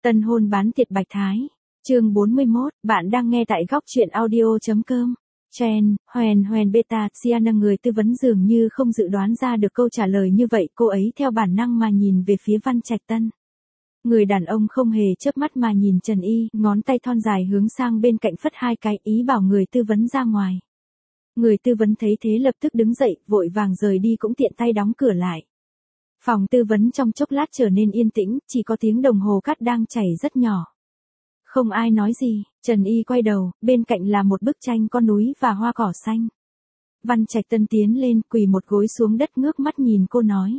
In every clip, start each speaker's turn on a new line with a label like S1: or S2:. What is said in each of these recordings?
S1: Tân hôn bán tiệc bạch thái. Chương 41, bạn đang nghe tại góc truyện audio.com. Chen, Hoen Beta, Sienna người tư vấn dường như không dự đoán ra được câu trả lời như vậy, cô ấy theo bản năng mà nhìn về phía Văn Trạch Tân. Người đàn ông không hề chớp mắt mà nhìn Trần Y, ngón tay thon dài hướng sang bên cạnh phất hai cái, ý bảo người tư vấn ra ngoài. Người tư vấn thấy thế lập tức đứng dậy, vội vàng rời đi, cũng tiện tay đóng cửa lại. Phòng tư vấn trong chốc lát trở nên yên tĩnh, chỉ có tiếng đồng hồ cát đang chảy rất nhỏ. Không ai nói gì, Trần Y quay đầu, bên cạnh là một bức tranh con núi và hoa cỏ xanh. Văn Trạch Tân tiến lên, quỳ một gối xuống đất, ngước mắt nhìn cô nói.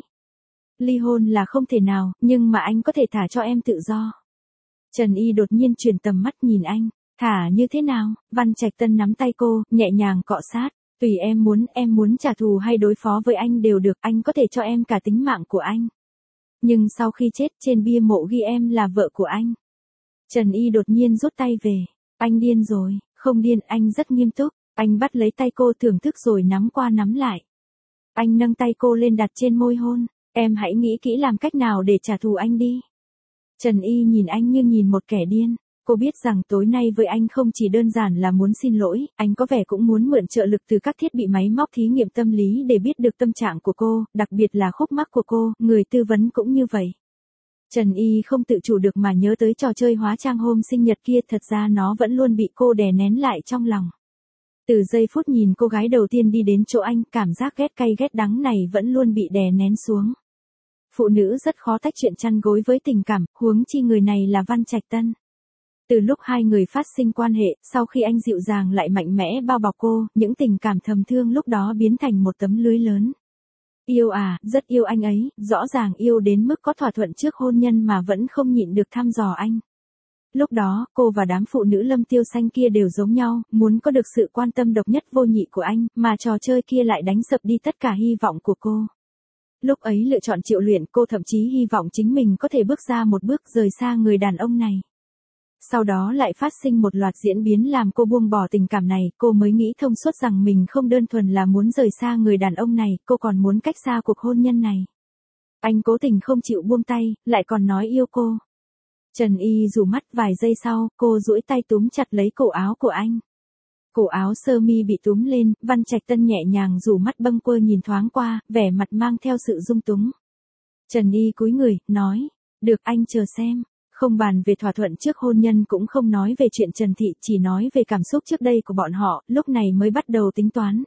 S1: Ly hôn là không thể nào, nhưng mà anh có thể thả cho em tự do. Trần Y đột nhiên chuyển tầm mắt nhìn anh, thả như thế nào? Văn Trạch Tân nắm tay cô, nhẹ nhàng cọ sát. Tùy em muốn trả thù hay đối phó với anh đều được, anh có thể cho em cả tính mạng của anh. Nhưng sau khi chết, trên bia mộ ghi em là vợ của anh. Trần Y đột nhiên rút tay về. Anh điên rồi, không điên, anh rất nghiêm túc. Anh bắt lấy tay cô thưởng thức rồi nắm qua nắm lại. Anh nâng tay cô lên đặt trên môi hôn. Em hãy nghĩ kỹ làm cách nào để trả thù anh đi. Trần Y nhìn anh như nhìn một kẻ điên. Cô biết rằng tối nay với anh không chỉ đơn giản là muốn xin lỗi, anh có vẻ cũng muốn mượn trợ lực từ các thiết bị máy móc thí nghiệm tâm lý để biết được tâm trạng của cô, đặc biệt là khúc mắc của cô, người tư vấn cũng như vậy. Trần Y không tự chủ được mà nhớ tới trò chơi hóa trang hôm sinh nhật kia, thật ra nó vẫn luôn bị cô đè nén lại trong lòng. Từ giây phút nhìn cô gái đầu tiên đi đến chỗ anh, cảm giác ghét cay ghét đắng này vẫn luôn bị đè nén xuống. Phụ nữ rất khó tách chuyện chăn gối với tình cảm, huống chi người này là Văn Trạch Tân. Từ lúc hai người phát sinh quan hệ, sau khi anh dịu dàng lại mạnh mẽ bao bọc cô, những tình cảm thầm thương lúc đó biến thành một tấm lưới lớn. Yêu à, rất yêu anh ấy, rõ ràng yêu đến mức có thỏa thuận trước hôn nhân mà vẫn không nhịn được thăm dò anh. Lúc đó, cô và đám phụ nữ Lâm Tiêu Xanh kia đều giống nhau, muốn có được sự quan tâm độc nhất vô nhị của anh, mà trò chơi kia lại đánh sập đi tất cả hy vọng của cô. Lúc ấy lựa chọn Triệu Luyện, cô thậm chí hy vọng chính mình có thể bước ra một bước rời xa người đàn ông này. Sau đó lại phát sinh một loạt diễn biến làm cô buông bỏ tình cảm này, cô mới nghĩ thông suốt rằng mình không đơn thuần là muốn rời xa người đàn ông này, cô còn muốn cách xa cuộc hôn nhân này. Anh cố tình không chịu buông tay, lại còn nói yêu cô. Trần Y rủ mắt, vài giây sau, cô duỗi tay túm chặt lấy cổ áo của anh. Cổ áo sơ mi bị túm lên, Văn Trạch Tân nhẹ nhàng rủ mắt bâng quơ nhìn thoáng qua, vẻ mặt mang theo sự dung túng. Trần Y cúi người, nói, được, anh chờ xem. Không bàn về thỏa thuận trước hôn nhân, cũng không nói về chuyện Trần Thị, chỉ nói về cảm xúc trước đây của bọn họ, lúc này mới bắt đầu tính toán.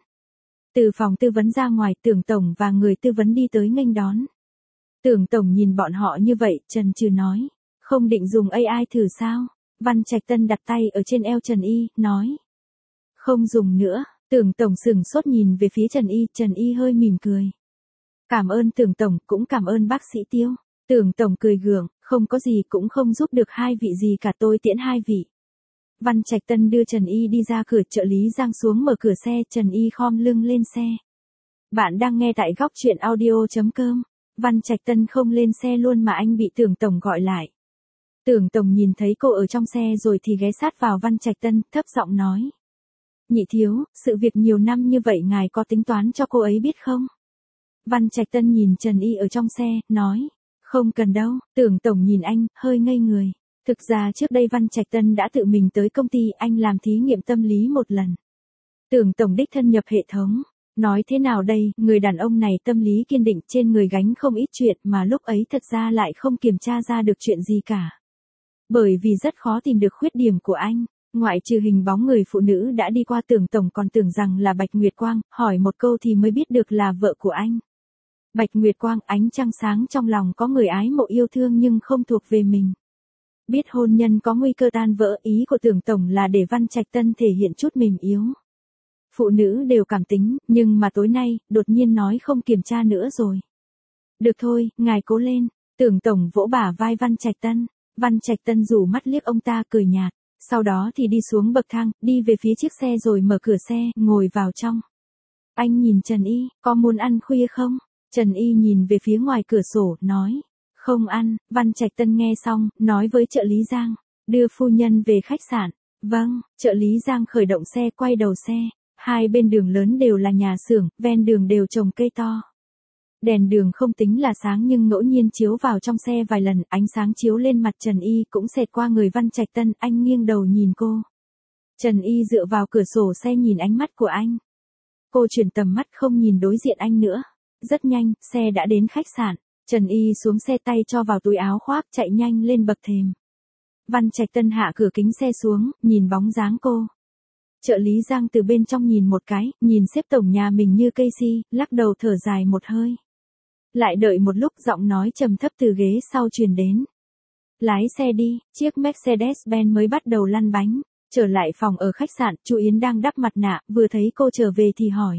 S1: Từ phòng tư vấn ra ngoài, Tưởng Tổng và người tư vấn đi tới nghênh đón. Tưởng Tổng nhìn bọn họ như vậy, chần chừ nói, không định dùng AI thử sao? Văn Trạch Tân đặt tay ở trên eo Trần Y, nói, không dùng nữa. Tưởng Tổng sững sốt nhìn về phía Trần Y hơi mỉm cười. Cảm ơn Tưởng Tổng, cũng cảm ơn bác sĩ Tiêu. Tưởng Tổng cười gượng, không có gì, cũng không giúp được hai vị gì cả, tôi tiễn hai vị. Văn Trạch Tân đưa Trần Y đi ra cửa, trợ lý Giang xuống mở cửa xe, Trần Y khom lưng lên xe. Bạn đang nghe tại góc truyện audio.com. Văn Trạch Tân không lên xe luôn mà anh bị Tưởng Tổng gọi lại. Tưởng Tổng nhìn thấy cô ở trong xe rồi thì ghé sát vào Văn Trạch Tân, thấp giọng nói. Nhị thiếu, sự việc nhiều năm như vậy ngài có tính toán cho cô ấy biết không? Văn Trạch Tân nhìn Trần Y ở trong xe, nói. Không cần đâu. Tưởng Tổng nhìn anh, hơi ngây người. Thực ra trước đây Văn Trạch Tân đã tự mình tới công ty anh làm thí nghiệm tâm lý một lần. Tưởng Tổng đích thân nhập hệ thống. Nói thế nào đây, người đàn ông này tâm lý kiên định, trên người gánh không ít chuyện mà lúc ấy thật ra lại không kiểm tra ra được chuyện gì cả. Bởi vì rất khó tìm được khuyết điểm của anh. Ngoại trừ hình bóng người phụ nữ đã đi qua, Tưởng Tổng còn tưởng rằng là Bạch Nguyệt Quang, hỏi một câu thì mới biết được là vợ của anh. Bạch Nguyệt Quang, ánh trăng sáng, trong lòng có người ái mộ yêu thương nhưng không thuộc về mình. Biết hôn nhân có nguy cơ tan vỡ, ý của Tưởng Tổng là để Văn Trạch Tân thể hiện chút mềm yếu. Phụ nữ đều cảm tính, nhưng mà tối nay, đột nhiên nói không kiểm tra nữa rồi. Được thôi, ngài cố lên. Tưởng Tổng vỗ bả vai Văn Trạch Tân. Văn Trạch Tân rủ mắt liếc ông ta, cười nhạt. Sau đó thì đi xuống bậc thang, đi về phía chiếc xe rồi mở cửa xe, ngồi vào trong. Anh nhìn Trần Y, có muốn ăn khuya không? Trần Y nhìn về phía ngoài cửa sổ, nói. Không ăn. Văn Trạch Tân nghe xong, nói với trợ lý Giang. Đưa phu nhân về khách sạn. Vâng. Trợ lý Giang khởi động xe, quay đầu xe. Hai bên đường lớn đều là nhà xưởng, ven đường đều trồng cây to. Đèn đường không tính là sáng nhưng ngẫu nhiên chiếu vào trong xe vài lần, ánh sáng chiếu lên mặt Trần Y cũng xẹt qua người Văn Trạch Tân, anh nghiêng đầu nhìn cô. Trần Y dựa vào cửa sổ xe nhìn ánh mắt của anh. Cô chuyển tầm mắt không nhìn đối diện anh nữa. Rất nhanh, xe đã đến khách sạn. Trần Y xuống xe tay cho vào túi áo khoác chạy nhanh lên bậc thềm. Văn Trạch Tân hạ cửa kính xe xuống, nhìn bóng dáng cô. Trợ lý Giang từ bên trong nhìn một cái, nhìn xếp tổng nhà mình như cây si, lắc đầu thở dài một hơi. Lại đợi một lúc giọng nói trầm thấp từ ghế sau truyền đến. Lái xe đi, chiếc Mercedes-Benz mới bắt đầu lăn bánh. Trở lại phòng ở khách sạn, Chu Yến đang đắp mặt nạ, vừa thấy cô trở về thì hỏi.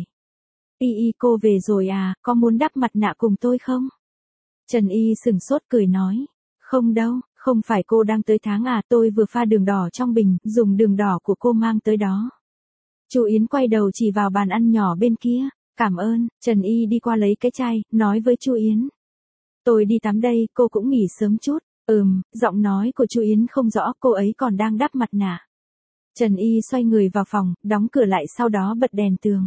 S1: Y cô về rồi à, có muốn đắp mặt nạ cùng tôi không? Trần Y sừng sốt cười nói. Không đâu, không phải cô đang tới tháng à, tôi vừa pha đường đỏ trong bình, dùng đường đỏ của cô mang tới đó. Chu Yến quay đầu chỉ vào bàn ăn nhỏ bên kia. Cảm ơn, Trần Y đi qua lấy cái chai, nói với Chu Yến. Tôi đi tắm đây, cô cũng nghỉ sớm chút. Giọng nói của Chu Yến không rõ, cô ấy còn đang đắp mặt nạ. Trần Y xoay người vào phòng, đóng cửa lại sau đó bật đèn tường.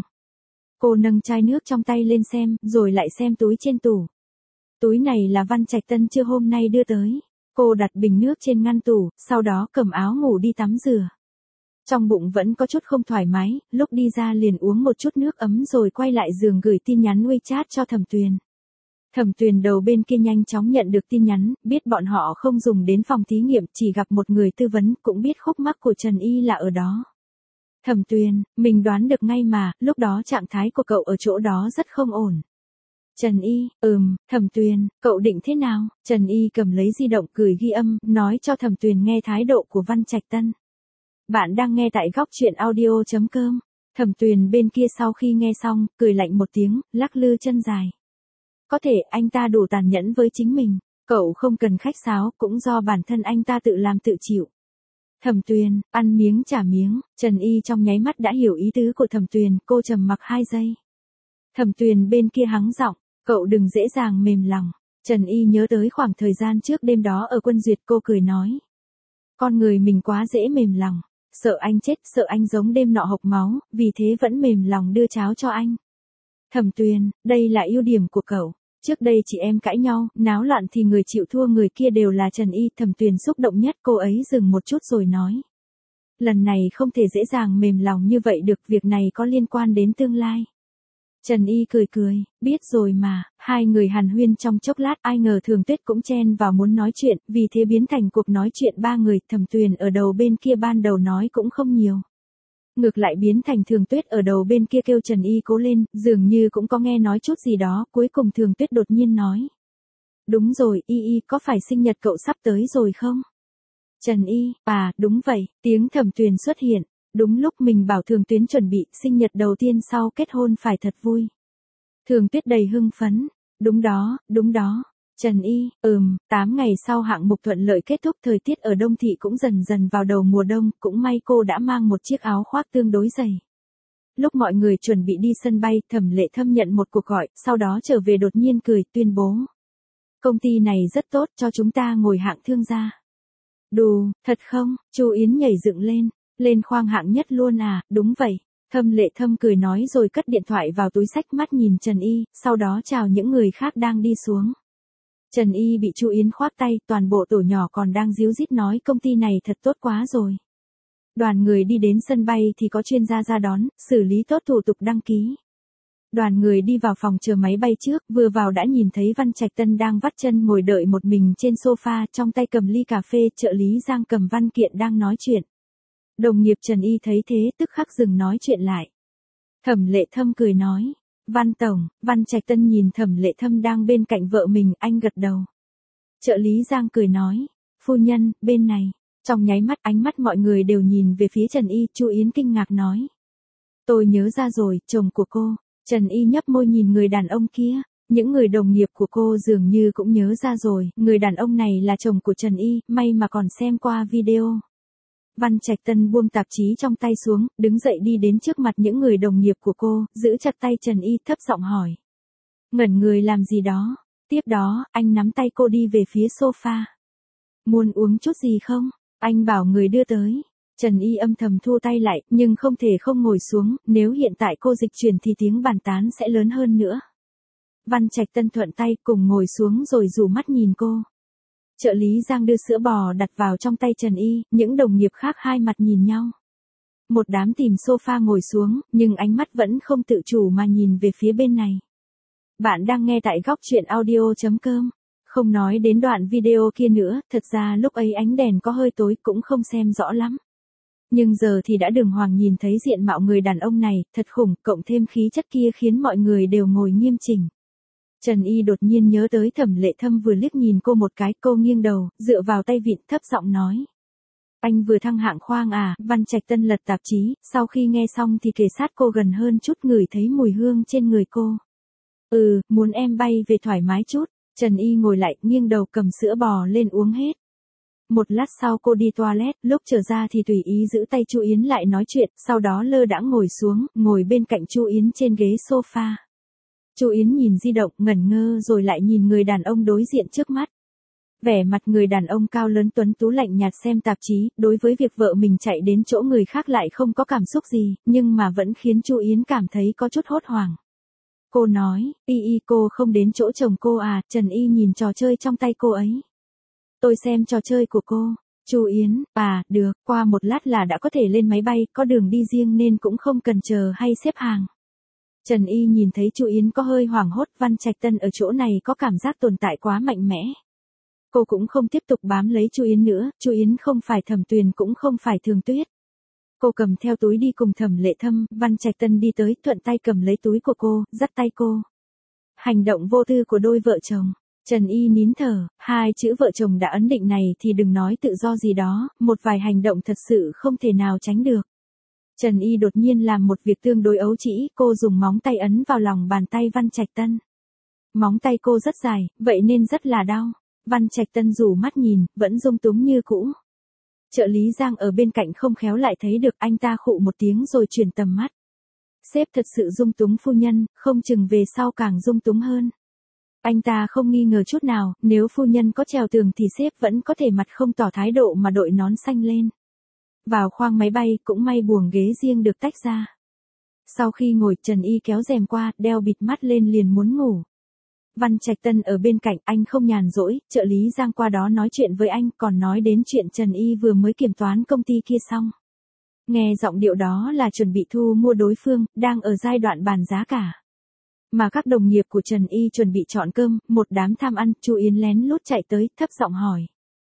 S1: Cô nâng chai nước trong tay lên xem, rồi lại xem túi trên tủ. Túi này là Văn Trạch Tân trưa hôm nay đưa tới. Cô đặt bình nước trên ngăn tủ, sau đó cầm áo ngủ đi tắm rửa. Trong bụng vẫn có chút không thoải mái, lúc đi ra liền uống một chút nước ấm rồi quay lại giường gửi tin nhắn WeChat cho Thẩm Tuyền. Thẩm Tuyền đầu bên kia nhanh chóng nhận được tin nhắn, biết bọn họ không dùng đến phòng thí nghiệm, chỉ gặp một người tư vấn, cũng biết khúc mắc của Trần Y là ở đó. Thẩm Tuyền, mình đoán được ngay mà, lúc đó trạng thái của cậu ở chỗ đó rất không ổn. Trần Y, Thẩm Tuyền, cậu định thế nào? Trần Y cầm lấy di động gửi ghi âm, nói cho Thẩm Tuyền nghe thái độ của Văn Trạch Tân. Bạn đang nghe tại góc truyện audio.com. Thẩm Tuyền bên kia sau khi nghe xong, cười lạnh một tiếng, lắc lư chân dài. Có thể anh ta đủ tàn nhẫn với chính mình, cậu không cần khách sáo, cũng do bản thân anh ta tự làm tự chịu. Thẩm Tuyền, ăn miếng trả miếng, Trần Y trong nháy mắt đã hiểu ý tứ của Thẩm Tuyền, cô trầm mặc 2 giây. Thẩm Tuyền bên kia hắng giọng, cậu đừng dễ dàng mềm lòng. Trần Y nhớ tới khoảng thời gian trước đêm đó ở Quân Duyệt, cô cười nói. Con người mình quá dễ mềm lòng, sợ anh chết, sợ anh giống đêm nọ hộc máu, vì thế vẫn mềm lòng đưa cháo cho anh. Thẩm Tuyền, đây là ưu điểm của cậu. Trước đây chị em cãi nhau, náo loạn thì người chịu thua người kia đều là Trần Y. Thẩm Tuyền xúc động nhất, cô ấy dừng một chút rồi nói. Lần này không thể dễ dàng mềm lòng như vậy được, việc này có liên quan đến tương lai. Trần Y cười cười, biết rồi mà. Hai người hàn huyên trong chốc lát, ai ngờ Thường Tuyết cũng chen vào muốn nói chuyện, vì thế biến thành cuộc nói chuyện 3 người. Thẩm Tuyền ở đầu bên kia ban đầu nói cũng không nhiều. Ngược lại biến thành Thường Tuyết ở đầu bên kia kêu Trần Y cố lên, dường như cũng có nghe nói chút gì đó, cuối cùng Thường Tuyết đột nhiên nói. Đúng rồi, Y, có phải sinh nhật cậu sắp tới rồi không? Trần Y, đúng vậy, tiếng Thẩm Tuyền xuất hiện. Đúng lúc mình bảo Thường Tuyết chuẩn bị sinh nhật đầu tiên sau kết hôn phải thật vui. Thường Tuyết đầy hưng phấn. Đúng đó. Trần Y, 8 ngày sau hạng mục thuận lợi kết thúc, thời tiết ở Đông Thị cũng dần dần vào đầu mùa đông, cũng may cô đã mang một chiếc áo khoác tương đối dày. Lúc mọi người chuẩn bị đi sân bay, Thẩm Lệ Thâm nhận một cuộc gọi, sau đó trở về đột nhiên cười, tuyên bố. Công ty này rất tốt, cho chúng ta ngồi hạng thương gia. Đù, thật không? Chu Yến nhảy dựng lên. Lên khoang hạng nhất luôn à, đúng vậy. Thẩm Lệ Thâm cười nói rồi cất điện thoại vào túi xách, mắt nhìn Trần Y, sau đó chào những người khác đang đi xuống. Trần Y bị Chu Yến khoác tay, toàn bộ tổ nhỏ còn đang díu dít nói công ty này thật tốt quá rồi. Đoàn người đi đến sân bay thì có chuyên gia ra đón, xử lý tốt thủ tục đăng ký. Đoàn người đi vào phòng chờ máy bay trước, vừa vào đã nhìn thấy Văn Trạch Tân đang vắt chân ngồi đợi một mình trên sofa, trong tay cầm ly cà phê, trợ lý Giang cầm văn kiện đang nói chuyện. Đồng nghiệp Trần Y thấy thế tức khắc dừng nói chuyện lại. Thẩm Lệ Thâm cười nói. Văn Tổng, Văn Trạch Tân nhìn Thẩm Lệ Thâm đang bên cạnh vợ mình, anh gật đầu. Trợ lý Giang cười nói. Phu nhân, bên này. Trong nháy mắt ánh mắt mọi người đều nhìn về phía Trần Y, Chu Yến kinh ngạc nói. Tôi nhớ ra rồi, chồng của cô. Trần Y nhấp môi nhìn người đàn ông kia. Những người đồng nghiệp của cô dường như cũng nhớ ra rồi, người đàn ông này là chồng của Trần Y, may mà còn xem qua video. Văn Trạch Tân buông tạp chí trong tay xuống, đứng dậy đi đến trước mặt những người đồng nghiệp của cô, giữ chặt tay Trần Y, thấp giọng hỏi. Ngẩn người làm gì đó? Tiếp đó, anh nắm tay cô đi về phía sofa. Muốn uống chút gì không? Anh bảo người đưa tới. Trần Y âm thầm thu tay lại, nhưng không thể không ngồi xuống, nếu hiện tại cô dịch chuyển thì tiếng bàn tán sẽ lớn hơn nữa. Văn Trạch Tân thuận tay cùng ngồi xuống rồi rủ mắt nhìn cô. Trợ lý Giang đưa sữa bò đặt vào trong tay Trần Y, những đồng nghiệp khác hai mặt nhìn nhau. Một đám tìm sofa ngồi xuống, nhưng ánh mắt vẫn không tự chủ mà nhìn về phía bên này. Bạn đang nghe tại góc truyện audio.com. Không nói đến đoạn video kia nữa, thật ra lúc ấy ánh đèn có hơi tối cũng không xem rõ lắm. Nhưng giờ thì đã đường hoàng nhìn thấy diện mạo người đàn ông này, thật khủng, cộng thêm khí chất kia khiến mọi người đều ngồi nghiêm chỉnh. Trần Y đột nhiên nhớ tới Thẩm Lệ Thâm vừa liếc nhìn cô một cái, cô nghiêng đầu, dựa vào tay vịn thấp giọng nói. Anh vừa thăng hạng khoang à? Văn Trạch Tân lật tạp chí, sau khi nghe xong thì kề sát cô gần hơn chút, ngửi thấy mùi hương trên người cô. Muốn em bay về thoải mái chút. Trần Y ngồi lại, nghiêng đầu cầm sữa bò lên uống hết. Một lát sau cô đi toilet, lúc trở ra thì tùy ý giữ tay Chu Yến lại nói chuyện, sau đó lơ đãng ngồi xuống, ngồi bên cạnh Chu Yến trên ghế sofa. Chu Yến nhìn di động, ngẩn ngơ rồi lại nhìn người đàn ông đối diện trước mắt. Vẻ mặt người đàn ông cao lớn tuấn tú lạnh nhạt xem tạp chí, đối với việc vợ mình chạy đến chỗ người khác lại không có cảm xúc gì, nhưng mà vẫn khiến Chu Yến cảm thấy có chút hốt hoảng. Cô nói, Y cô không đến chỗ chồng cô à? Trần Y nhìn trò chơi trong tay cô ấy. Tôi xem trò chơi của cô. Chu Yến, được, qua một lát là đã có thể lên máy bay, có đường đi riêng nên cũng không cần chờ hay xếp hàng. Trần Y nhìn thấy Chu Yến có hơi hoảng hốt, Văn Trạch Tân ở chỗ này có cảm giác tồn tại quá mạnh mẽ. Cô cũng không tiếp tục bám lấy Chu Yến nữa, Chu Yến không phải Thẩm Tuyền cũng không phải Thường Tuyết. Cô cầm theo túi đi cùng Thẩm Lệ Thâm, Văn Trạch Tân đi tới, thuận tay cầm lấy túi của cô, dắt tay cô. Hành động vô tư của đôi vợ chồng. Trần Y nín thở, hai chữ vợ chồng đã ấn định này thì đừng nói tự do gì đó, một vài hành động thật sự không thể nào tránh được. Trần Y đột nhiên làm một việc tương đối ấu trĩ, cô dùng móng tay ấn vào lòng bàn tay Văn Trạch Tân. Móng tay cô rất dài, vậy nên rất là đau. Văn Trạch Tân rủ mắt nhìn, vẫn dung túng như cũ. Trợ lý Giang ở bên cạnh không khéo lại thấy được, anh ta khụ một tiếng rồi chuyển tầm mắt. Sếp thật sự dung túng phu nhân, không chừng về sau càng dung túng hơn. Anh ta không nghi ngờ chút nào, nếu phu nhân có trèo tường thì sếp vẫn có thể mặt không tỏ thái độ mà đội nón xanh lên. Vào khoang máy bay, cũng may buồng ghế riêng được tách ra. Sau khi ngồi, Trần Y kéo rèm qua, đeo bịt mắt lên liền muốn ngủ. Văn Trạch Tân ở bên cạnh, anh không nhàn rỗi, trợ lý Giang qua đó nói chuyện với anh, còn nói đến chuyện Trần Y vừa mới kiểm toán công ty kia xong. Nghe giọng điệu đó là chuẩn bị thu mua đối phương, đang ở giai đoạn bàn giá cả. Mà các đồng nghiệp của Trần Y chuẩn bị chọn cơm, một đám tham ăn, Chu Yến lén lút chạy tới, thấp giọng hỏi.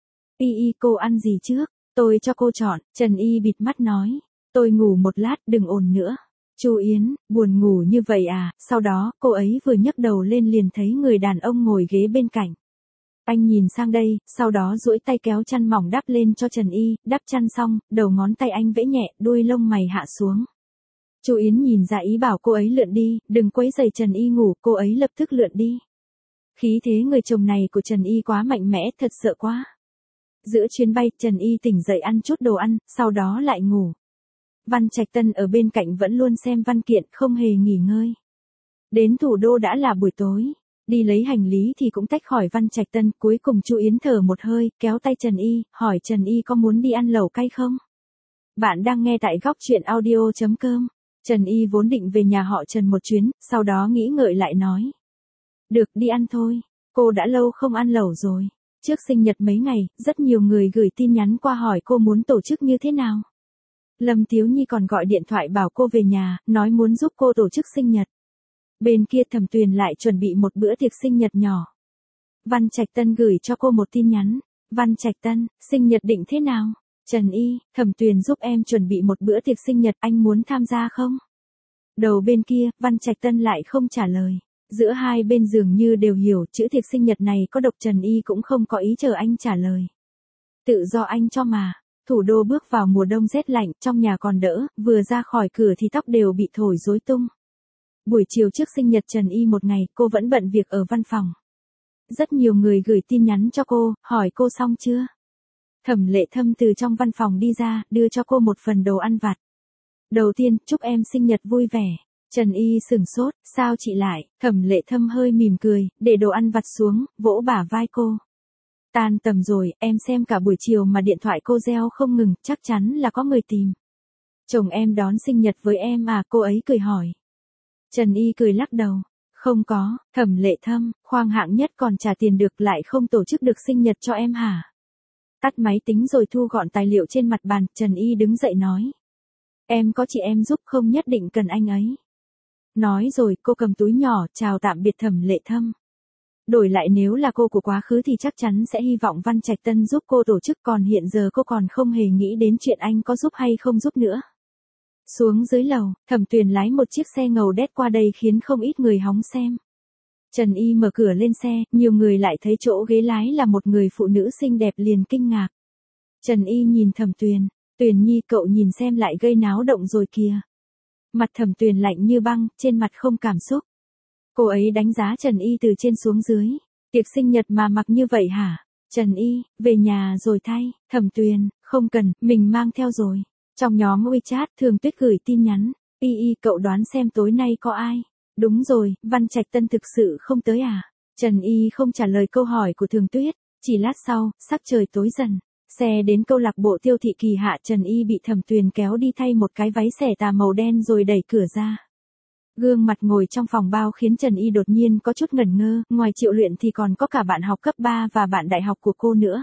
S1: Y cô ăn gì trước? Tôi cho cô chọn. Trần Y bịt mắt nói. Tôi ngủ một lát, đừng ồn nữa. Chu Yến, buồn ngủ như vậy à? Sau đó, cô ấy vừa nhấc đầu lên liền thấy người đàn ông ngồi ghế bên cạnh. Anh nhìn sang đây, sau đó duỗi tay kéo chăn mỏng đắp lên cho Trần Y, đắp chăn xong, đầu ngón tay anh vẽ nhẹ, đuôi lông mày hạ xuống. Chu Yến nhìn ra ý bảo cô ấy lượn đi, đừng quấy rầy Trần Y ngủ, cô ấy lập tức lượn đi. Khí thế người chồng này của Trần Y quá mạnh mẽ, thật sợ quá. Giữa chuyến bay, Trần Y tỉnh dậy ăn chút đồ ăn, sau đó lại ngủ. Văn Trạch Tân ở bên cạnh vẫn luôn xem văn kiện, không hề nghỉ ngơi. Đến thủ đô đã là buổi tối, đi lấy hành lý thì cũng tách khỏi Văn Trạch Tân, cuối cùng Chu Yến thở một hơi, kéo tay Trần Y, hỏi Trần Y có muốn đi ăn lẩu cay không? Bạn đang nghe tại góc truyện audio.com. Trần Y vốn định về nhà họ Trần một chuyến, sau đó nghĩ ngợi lại nói. Được, đi ăn thôi, cô đã lâu không ăn lẩu rồi. Trước sinh nhật mấy ngày, rất nhiều người gửi tin nhắn qua hỏi cô muốn tổ chức như thế nào. Lâm Tiếu Nhi còn gọi điện thoại bảo cô về nhà, nói muốn giúp cô tổ chức sinh nhật. Bên kia Thẩm Tuyền lại chuẩn bị một bữa tiệc sinh nhật nhỏ. Văn Trạch Tân gửi cho cô một tin nhắn. Văn Trạch Tân, sinh nhật định thế nào? Trần Y, Thẩm Tuyền giúp em chuẩn bị một bữa tiệc sinh nhật, anh muốn tham gia không? Đầu bên kia, Văn Trạch Tân lại không trả lời. Giữa hai bên dường như đều hiểu, chữ tiệc sinh nhật này có độc, Trần Y cũng không có ý chờ anh trả lời. Tự do anh cho mà. Thủ đô bước vào mùa đông rét lạnh, trong nhà còn đỡ, vừa ra khỏi cửa thì tóc đều bị thổi rối tung. Buổi chiều trước sinh nhật Trần Y một ngày, cô vẫn bận việc ở văn phòng. Rất nhiều người gửi tin nhắn cho cô, hỏi cô xong chưa? Thẩm Lệ Thâm từ trong văn phòng đi ra, đưa cho cô một phần đồ ăn vặt. Đầu tiên, chúc em sinh nhật vui vẻ. Trần Y sửng sốt, sao chị lại? Thẩm Lệ Thâm hơi mỉm cười, để đồ ăn vặt xuống, vỗ bả vai cô. Tan tầm rồi, em xem cả buổi chiều mà điện thoại cô reo không ngừng, chắc chắn là có người tìm. Chồng em đón sinh nhật với em à? Cô ấy cười hỏi. Trần Y cười lắc đầu. Không có, Thẩm Lệ Thâm, khoang hạng nhất còn trả tiền được lại không tổ chức được sinh nhật cho em hả? Tắt máy tính rồi thu gọn tài liệu trên mặt bàn, Trần Y đứng dậy nói. Em có chị em giúp không nhất định cần anh ấy. Nói rồi cô cầm túi nhỏ chào tạm biệt Thẩm Lệ Thâm. Đổi lại nếu là cô của quá khứ thì chắc chắn sẽ hy vọng Văn Trạch Tân giúp cô tổ chức, còn hiện giờ cô còn không hề nghĩ đến chuyện anh có giúp hay không giúp nữa. Xuống dưới lầu, Thẩm Tuyền lái một chiếc xe ngầu đét qua đây khiến không ít người hóng xem. Trần Y mở cửa lên xe, nhiều người lại thấy chỗ ghế lái là một người phụ nữ xinh đẹp liền kinh ngạc. Trần Y nhìn Thẩm Tuyền, Tuyền Nhi cậu nhìn xem lại gây náo động rồi kìa. Mặt Thẩm Tuyền lạnh như băng, trên mặt không cảm xúc. Cô ấy đánh giá Trần Y từ trên xuống dưới. Tiệc sinh nhật mà mặc như vậy hả? Trần Y, về nhà rồi thay. Thẩm Tuyền, không cần, mình mang theo rồi. Trong nhóm WeChat Thường Tuyết gửi tin nhắn. Y cậu đoán xem tối nay có ai? Đúng rồi, Văn Trạch Tân thực sự không tới à? Trần Y không trả lời câu hỏi của Thường Tuyết. Chỉ lát sau, sắc trời tối dần. Xe đến câu lạc bộ Tiêu Thị Kỳ Hạ, Trần Y bị Thẩm Tuyền kéo đi thay một cái váy xẻ tà màu đen rồi đẩy cửa ra. Gương mặt ngồi trong phòng bao khiến Trần Y đột nhiên có chút ngẩn ngơ, ngoài Triệu Luyện thì còn có cả bạn học cấp 3 và bạn đại học của cô nữa.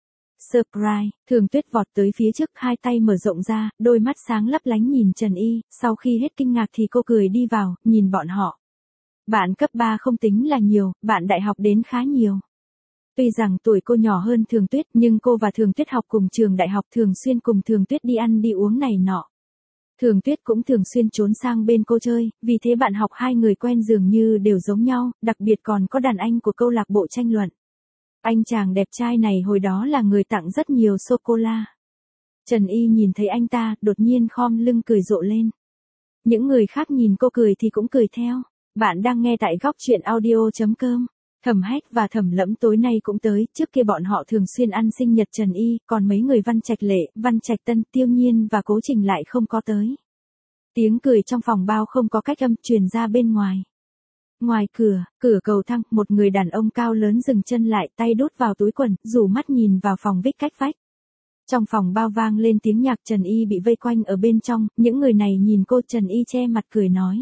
S1: Surprise, Thường Tuyết vọt tới phía trước, hai tay mở rộng ra, đôi mắt sáng lấp lánh nhìn Trần Y, sau khi hết kinh ngạc thì cô cười đi vào, nhìn bọn họ. Bạn cấp 3 không tính là nhiều, bạn đại học đến khá nhiều. Tuy rằng tuổi cô nhỏ hơn Thường Tuyết nhưng cô và Thường Tuyết học cùng trường đại học, thường xuyên cùng Thường Tuyết đi ăn đi uống này nọ. Thường Tuyết cũng thường xuyên trốn sang bên cô chơi, vì thế bạn học hai người quen dường như đều giống nhau, đặc biệt còn có đàn anh của câu lạc bộ tranh luận. Anh chàng đẹp trai này hồi đó là người tặng rất nhiều sô-cô-la. Trần Y nhìn thấy anh ta, đột nhiên khom lưng cười rộ lên. Những người khác nhìn cô cười thì cũng cười theo. Bạn đang nghe tại góc truyện audio.com. Thẩm Hách và Thẩm Lẫm tối nay cũng tới, trước kia bọn họ thường xuyên ăn sinh nhật Trần Y, còn mấy người Văn Trạch Lệ, Văn Trạch Tân, Tiêu Nhiên và Cố Trình lại không có tới. Tiếng cười trong phòng bao không có cách âm truyền ra bên ngoài. Ngoài cửa cầu thang, một người đàn ông cao lớn dừng chân lại, tay đút vào túi quần, rủ mắt nhìn vào phòng vích cách vách. Trong phòng bao vang lên tiếng nhạc, Trần Y bị vây quanh ở bên trong, những người này nhìn cô, Trần Y che mặt cười nói.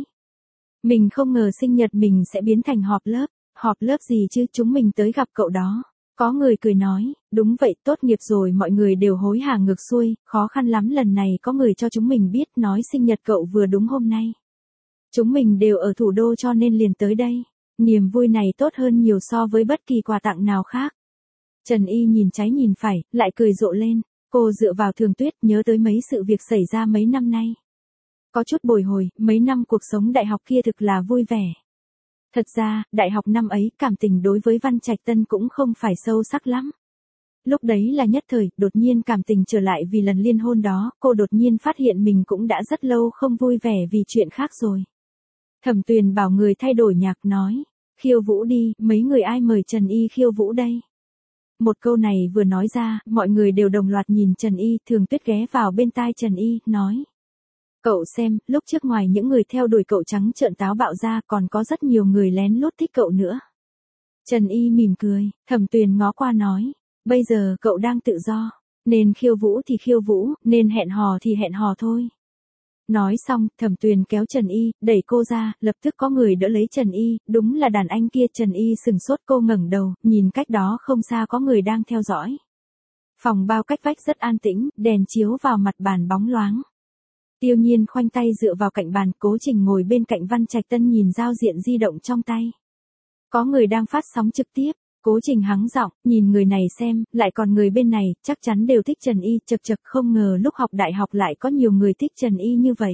S1: Mình không ngờ sinh nhật mình sẽ biến thành họp lớp. Họp lớp gì chứ, chúng mình tới gặp cậu đó. Có người cười nói, đúng vậy, tốt nghiệp rồi mọi người đều hối hả ngược xuôi, khó khăn lắm lần này có người cho chúng mình biết nói sinh nhật cậu vừa đúng hôm nay. Chúng mình đều ở thủ đô cho nên liền tới đây. Niềm vui này tốt hơn nhiều so với bất kỳ quà tặng nào khác. Trần Y nhìn trái nhìn phải, lại cười rộ lên. Cô dựa vào Thường Tuyết nhớ tới mấy sự việc xảy ra mấy năm nay. Có chút bồi hồi, mấy năm cuộc sống đại học kia thực là vui vẻ. Thật ra, đại học năm ấy, cảm tình đối với Văn Trạch Tân cũng không phải sâu sắc lắm. Lúc đấy là nhất thời, đột nhiên cảm tình trở lại vì lần liên hôn đó, cô đột nhiên phát hiện mình cũng đã rất lâu không vui vẻ vì chuyện khác rồi. Thẩm Tuyền bảo người thay đổi nhạc nói, khiêu vũ đi, mấy người ai mời Trần Y khiêu vũ đây? Một câu này vừa nói ra, mọi người đều đồng loạt nhìn Trần Y, Thường Tuyết ghé vào bên tai Trần Y, nói. Cậu xem, lúc trước ngoài những người theo đuổi cậu trắng trợn táo bạo ra còn có rất nhiều người lén lút thích cậu nữa. Trần Y mỉm cười, Thẩm Tuyền ngó qua nói, bây giờ cậu đang tự do, nên khiêu vũ thì khiêu vũ, nên hẹn hò thì hẹn hò thôi. Nói xong, Thẩm Tuyền kéo Trần Y, đẩy cô ra, lập tức có người đỡ lấy Trần Y, đúng là đàn anh kia. Trần Y sừng sốt, cô ngẩng đầu, nhìn cách đó không xa có người đang theo dõi. Phòng bao cách vách rất an tĩnh, đèn chiếu vào mặt bàn bóng loáng. Tiêu Nhiên khoanh tay dựa vào cạnh bàn, Cố Trình ngồi bên cạnh Văn Trạch Tân nhìn giao diện di động trong tay. Có người đang phát sóng trực tiếp, Cố Trình hắng giọng, nhìn người này xem, lại còn người bên này, chắc chắn đều thích Trần Y, chật chật, không ngờ lúc học đại học lại có nhiều người thích Trần Y như vậy.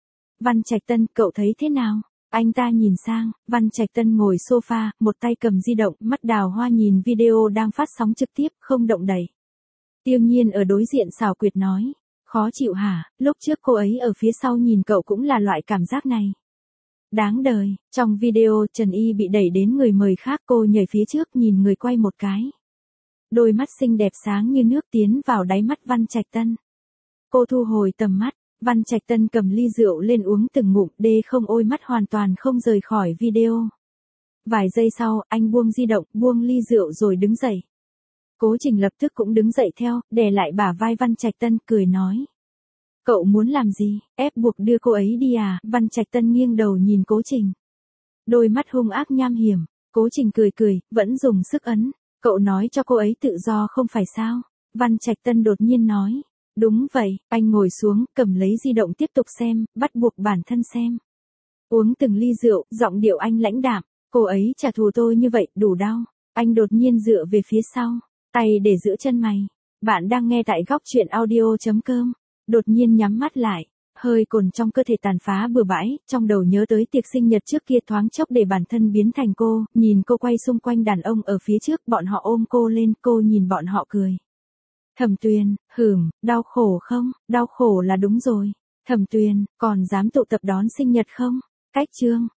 S1: Văn Trạch Tân, cậu thấy thế nào? Anh ta nhìn sang, Văn Trạch Tân ngồi sofa, một tay cầm di động, mắt đào hoa nhìn video đang phát sóng trực tiếp, không động đậy. Tiêu Nhiên ở đối diện xảo quyệt nói. Khó chịu hả, lúc trước cô ấy ở phía sau nhìn cậu cũng là loại cảm giác này. Đáng đời, trong video Trần Y bị đẩy đến người mời khác, cô nhảy phía trước nhìn người quay một cái. Đôi mắt xinh đẹp sáng như nước tiến vào đáy mắt Văn Trạch Tân. Cô thu hồi tầm mắt, Văn Trạch Tân cầm ly rượu lên uống từng ngụm, đê không, ôi mắt hoàn toàn không rời khỏi video. Vài giây sau, anh buông di động, buông ly rượu rồi đứng dậy. Cố Trình lập tức cũng đứng dậy theo, đè lại bả vai Văn Trạch Tân, cười nói. Cậu muốn làm gì, ép buộc đưa cô ấy đi à? Văn Trạch Tân nghiêng đầu nhìn Cố Trình. đôi mắt hung ác nham hiểm. Cố Trình cười cười, vẫn dùng sức ấn. Cậu nói cho cô ấy tự do không phải sao? Văn Trạch Tân đột nhiên nói. Đúng vậy, anh ngồi xuống, cầm lấy di động tiếp tục xem, bắt buộc bản thân xem. Uống từng ly rượu, giọng điệu anh lãnh đạm. Cô ấy trả thù tôi như vậy, đủ đau. Anh đột nhiên dựa về phía sau, tay để giữ chân mày. Bạn đang nghe tại góc chuyện audio.com. Đột nhiên nhắm mắt lại, hơi cồn trong cơ thể tàn phá bừa bãi, trong đầu nhớ tới tiệc sinh nhật trước kia thoáng chốc để bản thân biến thành cô, nhìn cô quay xung quanh đàn ông ở phía trước, bọn họ ôm cô lên, cô nhìn bọn họ cười. Thẩm Tuyền, đau khổ không? Đau khổ là đúng rồi. Thẩm Tuyền, còn dám tụ tập đón sinh nhật không? Cách chương.